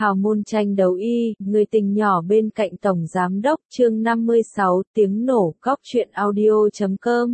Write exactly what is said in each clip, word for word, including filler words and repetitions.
Hào môn tranh đấu y, người tình nhỏ bên cạnh tổng giám đốc, chương năm mươi sáu, tiếng nổ, góc truyện audio chấm com.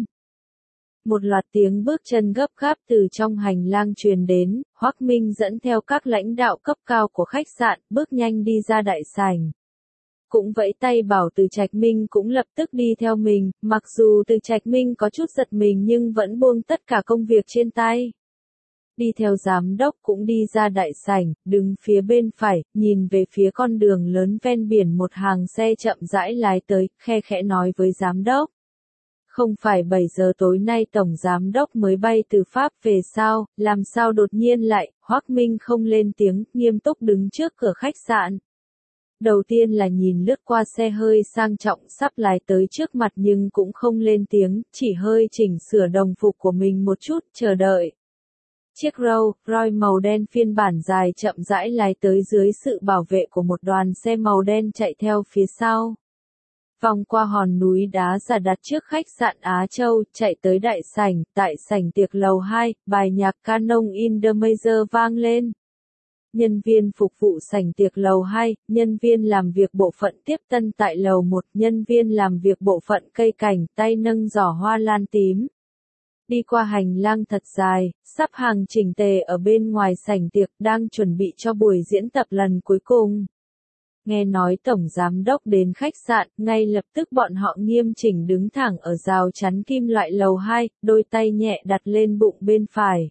Một loạt tiếng bước chân gấp gáp từ trong hành lang truyền đến, Hoắc Minh dẫn theo các lãnh đạo cấp cao của khách sạn, bước nhanh đi ra đại sảnh. Cũng vẫy tay bảo Từ Trạch Minh cũng lập tức đi theo mình, mặc dù Từ Trạch Minh có chút giật mình nhưng vẫn buông tất cả công việc trên tay. Đi theo giám đốc cũng đi ra đại sảnh, đứng phía bên phải, nhìn về phía con đường lớn ven biển, một hàng xe chậm rãi lái tới, khe khẽ nói với giám đốc. Không phải bảy giờ tối nay tổng giám đốc mới bay từ Pháp về sao, làm sao đột nhiên lại, Hoắc Minh không lên tiếng, nghiêm túc đứng trước cửa khách sạn. Đầu tiên là nhìn lướt qua xe hơi sang trọng sắp lái tới trước mặt nhưng cũng không lên tiếng, chỉ hơi chỉnh sửa đồng phục của mình một chút, chờ đợi. Chiếc Rolls Royce màu đen phiên bản dài chậm rãi lái tới dưới sự bảo vệ của một đoàn xe màu đen chạy theo phía sau. Vòng qua hòn núi đá giả đặt trước khách sạn Á Châu, chạy tới đại sảnh, tại sảnh tiệc lầu hai, bài nhạc Canon in the Major vang lên. Nhân viên phục vụ sảnh tiệc lầu hai, nhân viên làm việc bộ phận tiếp tân tại lầu một, nhân viên làm việc bộ phận cây cảnh, tay nâng giỏ hoa lan tím. Đi qua hành lang thật dài, sắp hàng chỉnh tề ở bên ngoài sảnh tiệc đang chuẩn bị cho buổi diễn tập lần cuối cùng. Nghe nói tổng giám đốc đến khách sạn, ngay lập tức bọn họ nghiêm chỉnh đứng thẳng ở rào chắn kim loại lầu hai, đôi tay nhẹ đặt lên bụng bên phải.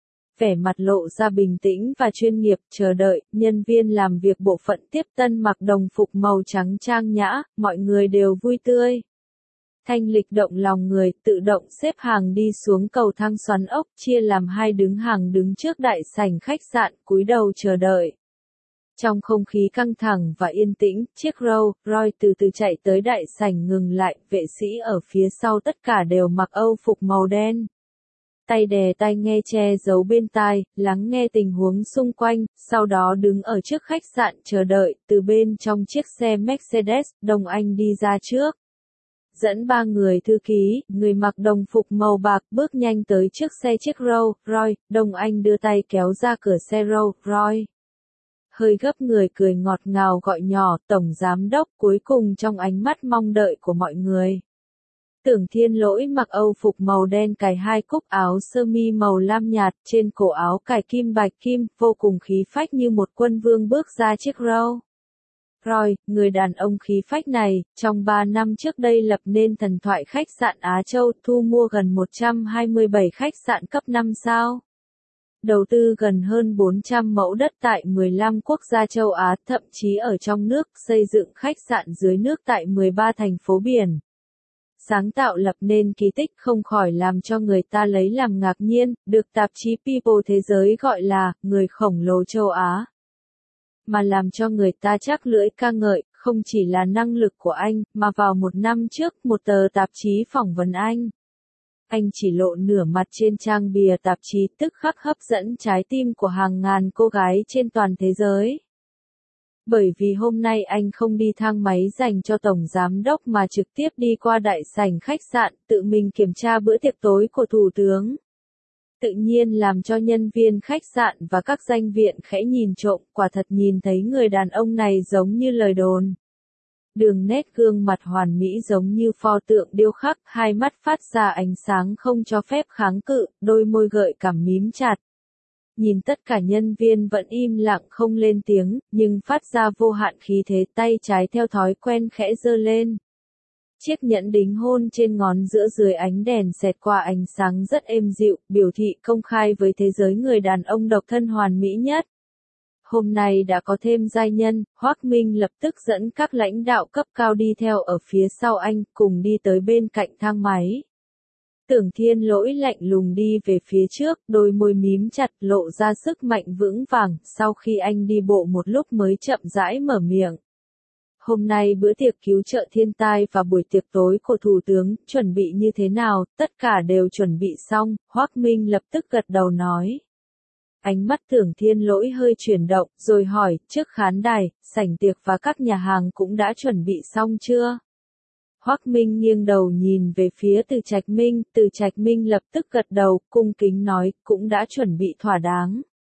Vẻ mặt lộ ra bình tĩnh và chuyên nghiệp, chờ đợi, nhân viên làm việc bộ phận tiếp tân mặc đồng phục màu trắng trang nhã, mọi người đều vui tươi. Thanh lịch động lòng người, tự động xếp hàng đi xuống cầu thang xoắn ốc, chia làm hai đứng hàng đứng trước đại sảnh khách sạn, cúi đầu chờ đợi. Trong không khí căng thẳng và yên tĩnh, chiếc Rolls Royce từ từ chạy tới đại sảnh ngừng lại, vệ sĩ ở phía sau tất cả đều mặc âu phục màu đen. Tay đè tai nghe che giấu bên tai, lắng nghe tình huống xung quanh, sau đó đứng ở trước khách sạn chờ đợi, từ bên trong chiếc xe Mercedes, Đồng Anh đi ra trước. Dẫn ba người thư ký, người mặc đồng phục màu bạc bước nhanh tới trước xe chiếc Rolls Royce, Đồng Anh đưa tay kéo ra cửa xe Rolls Royce. Hơi gấp người cười ngọt ngào gọi nhỏ, tổng giám đốc, cuối cùng trong ánh mắt mong đợi của mọi người. Tưởng Thiên Lỗi mặc âu phục màu đen cài hai cúc áo sơ mi màu lam nhạt, trên cổ áo cài kim bạch kim, vô cùng khí phách như một quân vương bước ra chiếc Rolls Royce. Người đàn ông khí phách này, trong ba năm trước đây lập nên thần thoại khách sạn Á Châu, thu mua gần một trăm hai mươi bảy khách sạn cấp năm sao. Đầu tư gần hơn bốn trăm mẫu đất tại mười lăm quốc gia châu Á, thậm chí ở trong nước, xây dựng khách sạn dưới nước tại mười ba thành phố biển. Sáng tạo lập nên kỳ tích không khỏi làm cho người ta lấy làm ngạc nhiên, được tạp chí People Thế giới gọi là người khổng lồ châu Á. Mà làm cho người ta chắc lưỡi ca ngợi, không chỉ là năng lực của anh, mà vào một năm trước, một tờ tạp chí phỏng vấn anh. Anh chỉ lộ nửa mặt trên trang bìa tạp chí, tức khắc hấp dẫn trái tim của hàng ngàn cô gái trên toàn thế giới. Bởi vì hôm nay anh không đi thang máy dành cho tổng giám đốc mà trực tiếp đi qua đại sảnh khách sạn, tự mình kiểm tra bữa tiệc tối của thủ tướng. Tự nhiên làm cho nhân viên khách sạn và các danh viện khẽ nhìn trộm, quả thật nhìn thấy người đàn ông này giống như lời đồn. Đường nét gương mặt hoàn mỹ giống như pho tượng điêu khắc, hai mắt phát ra ánh sáng không cho phép kháng cự, đôi môi gợi cảm mím chặt. Nhìn tất cả nhân viên vẫn im lặng không lên tiếng, nhưng phát ra vô hạn khí thế, tay trái theo thói quen khẽ giơ lên. Chiếc nhẫn đính hôn trên ngón giữa dưới ánh đèn xẹt qua ánh sáng rất êm dịu, biểu thị công khai với thế giới người đàn ông độc thân hoàn mỹ nhất. Hôm nay đã có thêm giai nhân, Hoắc Minh lập tức dẫn các lãnh đạo cấp cao đi theo ở phía sau anh, cùng đi tới bên cạnh thang máy. Tưởng Thiên Lỗi lạnh lùng đi về phía trước, đôi môi mím chặt lộ ra sức mạnh vững vàng, sau khi anh đi bộ một lúc mới chậm rãi mở miệng. Hôm nay bữa tiệc cứu trợ thiên tai và buổi tiệc tối của Thủ tướng, chuẩn bị như thế nào, tất cả đều chuẩn bị xong, Hoắc Minh lập tức gật đầu nói. Ánh mắt Tưởng Thiên Lỗi hơi chuyển động, rồi hỏi, trước khán đài, sảnh tiệc và các nhà hàng cũng đã chuẩn bị xong chưa? Hoắc Minh nghiêng đầu nhìn về phía Từ Trạch Minh, Từ Trạch Minh lập tức gật đầu, cung kính nói, cũng đã chuẩn bị thỏa đáng.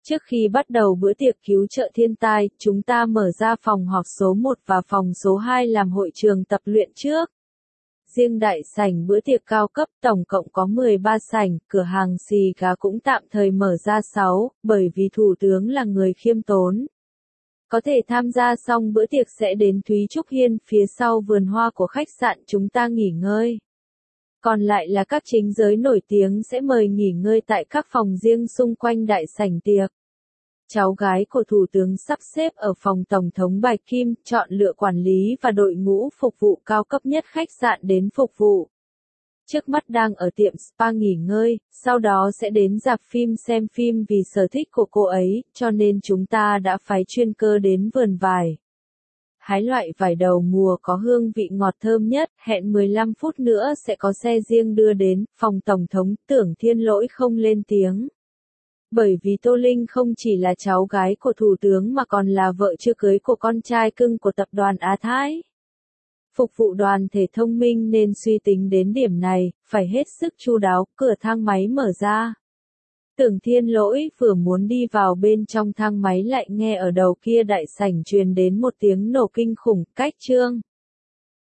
Trước khi bắt đầu bữa tiệc cứu trợ thiên tai, chúng ta mở ra phòng họp số một và phòng số hai làm hội trường tập luyện trước. Riêng đại sảnh bữa tiệc cao cấp tổng cộng có mười ba sảnh, cửa hàng xì gà cũng tạm thời mở ra sáu, bởi vì thủ tướng là người khiêm tốn. Có thể tham gia xong bữa tiệc sẽ đến Thúy Trúc Hiên phía sau vườn hoa của khách sạn chúng ta nghỉ ngơi. Còn lại là các chính giới nổi tiếng sẽ mời nghỉ ngơi tại các phòng riêng xung quanh đại sảnh tiệc. Cháu gái của Thủ tướng sắp xếp ở phòng Tổng thống Bạch Kim, chọn lựa quản lý và đội ngũ phục vụ cao cấp nhất khách sạn đến phục vụ. Trước mắt đang ở tiệm spa nghỉ ngơi, sau đó sẽ đến rạp phim xem phim vì sở thích của cô ấy, cho nên chúng ta đã phái chuyên cơ đến vườn vải. Hái loại vải đầu mùa có hương vị ngọt thơm nhất, hẹn mười lăm phút nữa sẽ có xe riêng đưa đến, phòng Tổng thống. Tưởng Thiên Lỗi không lên tiếng. Bởi vì Tô Linh không chỉ là cháu gái của Thủ tướng mà còn là vợ chưa cưới của con trai cưng của tập đoàn Á Thái. Phục vụ đoàn thể thông minh nên suy tính đến điểm này, phải hết sức chu đáo, cửa thang máy mở ra. Tưởng Thiên Lỗi vừa muốn đi vào bên trong thang máy lại nghe ở đầu kia đại sảnh truyền đến một tiếng nổ kinh khủng, cách trương.